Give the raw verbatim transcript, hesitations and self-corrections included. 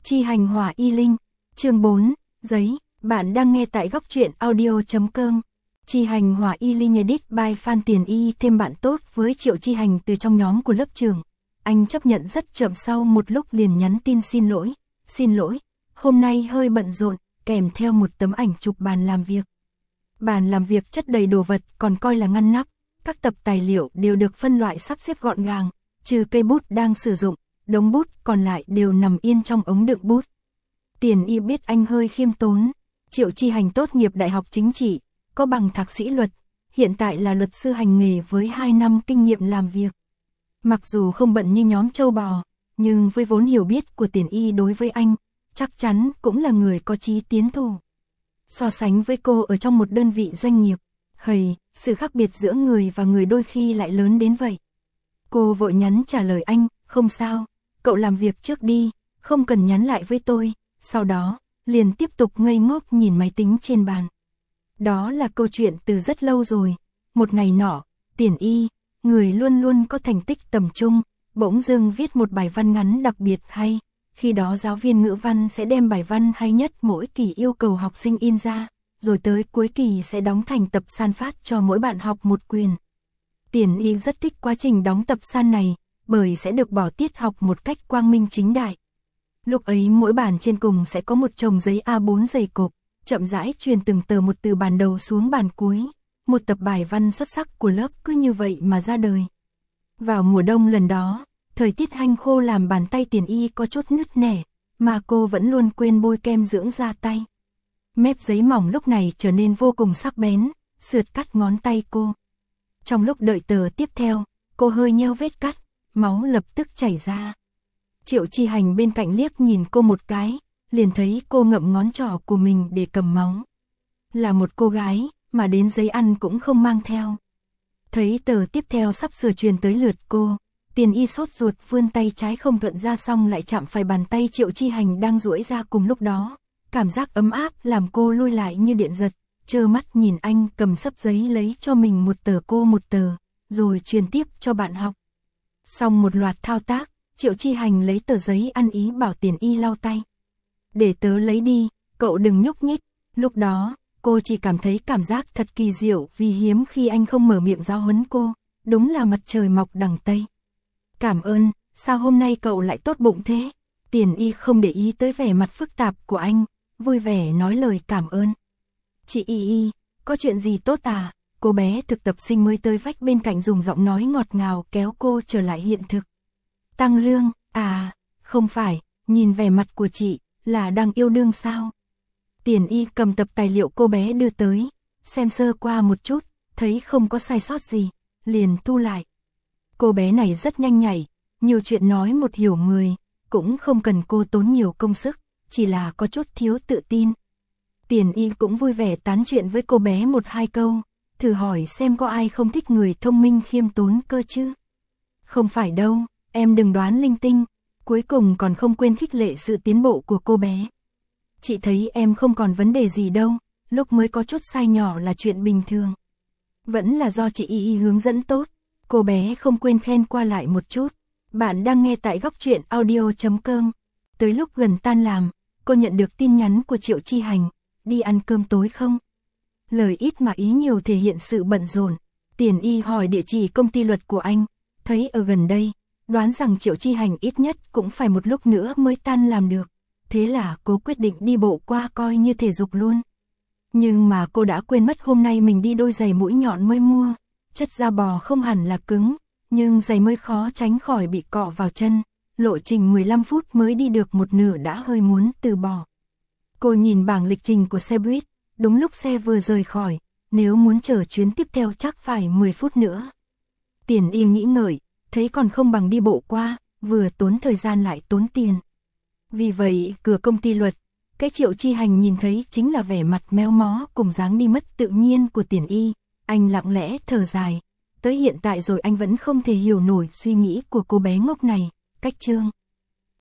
Chi hành hỏa y linh, chương bốn, giấy, bạn đang nghe tại góc truyện audio.com. Chi hành hỏa y linh edit by Phan Tiền Y thêm bạn tốt với Triệu Chi Hành từ trong nhóm của lớp trường. Anh chấp nhận rất chậm, sau một lúc liền nhắn tin xin lỗi, xin lỗi, hôm nay hơi bận rộn, kèm theo một tấm ảnh chụp bàn làm việc. Bàn làm việc chất đầy đồ vật, còn coi là ngăn nắp, các tập tài liệu đều được phân loại sắp xếp gọn gàng, trừ cây bút đang sử dụng, đống bút còn lại đều nằm yên trong ống đựng bút. Tiền Y biết anh hơi khiêm tốn, Triệu Chi Hành tốt nghiệp đại học chính trị, có bằng thạc sĩ luật, hiện tại là luật sư hành nghề với hai năm kinh nghiệm làm việc. Mặc dù không bận như nhóm châu bò, nhưng với vốn hiểu biết của Tiền Y đối với anh, chắc chắn cũng là người có chí tiến thủ. So sánh với cô ở trong một đơn vị doanh nghiệp, hầy, sự khác biệt giữa người và người đôi khi lại lớn đến vậy. Cô vội nhắn trả lời anh, không sao, cậu làm việc trước đi, không cần nhắn lại với tôi, sau đó, liền tiếp tục ngây ngốc nhìn máy tính trên bàn. Đó là câu chuyện từ rất lâu rồi, một ngày nọ, Tiền Y, người luôn luôn có thành tích tầm trung, bỗng dưng viết một bài văn ngắn đặc biệt hay. Khi đó giáo viên ngữ văn sẽ đem bài văn hay nhất mỗi kỳ yêu cầu học sinh in ra, rồi tới cuối kỳ sẽ đóng thành tập san phát cho mỗi bạn học một quyển. Tiền Y rất thích quá trình đóng tập san này, bởi sẽ được bỏ tiết học một cách quang minh chính đại. Lúc ấy mỗi bàn trên cùng sẽ có một chồng giấy A bốn dày cộp, chậm rãi truyền từng tờ một từ bàn đầu xuống bàn cuối. Một tập bài văn xuất sắc của lớp cứ như vậy mà ra đời. Vào mùa đông lần đó, thời tiết hanh khô làm bàn tay Tiền Y có chút nứt nẻ, mà cô vẫn luôn quên bôi kem dưỡng da tay. Mép giấy mỏng lúc này trở nên vô cùng sắc bén, sượt cắt ngón tay cô. Trong lúc đợi tờ tiếp theo, cô hơi nheo vết cắt, máu lập tức chảy ra. Triệu Chi Hành bên cạnh liếc nhìn cô một cái, liền thấy cô ngậm ngón trỏ của mình để cầm máu. Là một cô gái, mà đến giấy ăn cũng không mang theo. Thấy tờ tiếp theo sắp sửa truyền tới lượt cô, Tiền Y sốt ruột vươn tay trái không thuận ra, xong lại chạm phải bàn tay Triệu Chi Hành đang duỗi ra cùng lúc đó. Cảm giác ấm áp làm cô lui lại như điện giật, trơ mắt nhìn anh cầm sấp giấy lấy cho mình một tờ cô một tờ, rồi truyền tiếp cho bạn học. Xong một loạt thao tác, Triệu Chi Hành lấy tờ giấy ăn ý bảo Tiền Y lau tay. Để tớ lấy đi, cậu đừng nhúc nhích. Lúc đó, cô chỉ cảm thấy cảm giác thật kỳ diệu vì hiếm khi anh không mở miệng giáo huấn cô, đúng là mặt trời mọc đằng Tây. Cảm ơn, sao hôm nay cậu lại tốt bụng thế? Tiền Y không để ý tới vẻ mặt phức tạp của anh, vui vẻ nói lời cảm ơn. Chị Y Y, có chuyện gì tốt à? Cô bé thực tập sinh mới tới vách bên cạnh dùng giọng nói ngọt ngào kéo cô trở lại hiện thực. Tăng lương, à, không phải, nhìn vẻ mặt của chị, là đang yêu đương sao? Tiền Y cầm tập tài liệu cô bé đưa tới, xem sơ qua một chút, thấy không có sai sót gì, liền thu lại. Cô bé này rất nhanh nhảy, nhiều chuyện nói một hiểu mười, cũng không cần cô tốn nhiều công sức, chỉ là có chút thiếu tự tin. Tiền Y cũng vui vẻ tán chuyện với cô bé một hai câu, thử hỏi xem có ai không thích người thông minh khiêm tốn cơ chứ. Không phải đâu, em đừng đoán linh tinh, cuối cùng còn không quên khích lệ sự tiến bộ của cô bé. Chị thấy em không còn vấn đề gì đâu, lúc mới có chút sai nhỏ là chuyện bình thường. Vẫn là do chị Y Y hướng dẫn tốt, cô bé không quên khen qua lại một chút. Bạn đang nghe tại góc truyện audio.com. Tới lúc gần tan làm, cô nhận được tin nhắn của Triệu Chi Hành, đi ăn cơm tối không? Lời ít mà ý nhiều thể hiện sự bận rộn. Tiền Y hỏi địa chỉ công ty luật của anh, thấy ở gần đây, đoán rằng Triệu Chi Hành ít nhất cũng phải một lúc nữa mới tan làm được. Thế là cô quyết định đi bộ qua coi như thể dục luôn. Nhưng mà cô đã quên mất hôm nay mình đi đôi giày mũi nhọn mới mua. Chất da bò không hẳn là cứng, nhưng giày mới khó tránh khỏi bị cọ vào chân. Lộ trình mười lăm phút mới đi được một nửa đã hơi muốn từ bỏ. Cô nhìn bảng lịch trình của xe buýt, đúng lúc xe vừa rời khỏi, nếu muốn chờ chuyến tiếp theo chắc phải mười phút nữa. Tiền Y nghĩ ngợi, thấy còn không bằng đi bộ qua, vừa tốn thời gian lại tốn tiền. Vì vậy, cửa công ty luật, cái Triệu Chi Hành nhìn thấy chính là vẻ mặt méo mó cùng dáng đi mất tự nhiên của Tiền Y. Anh lặng lẽ thở dài, tới hiện tại rồi anh vẫn không thể hiểu nổi suy nghĩ của cô bé ngốc này. Cách chương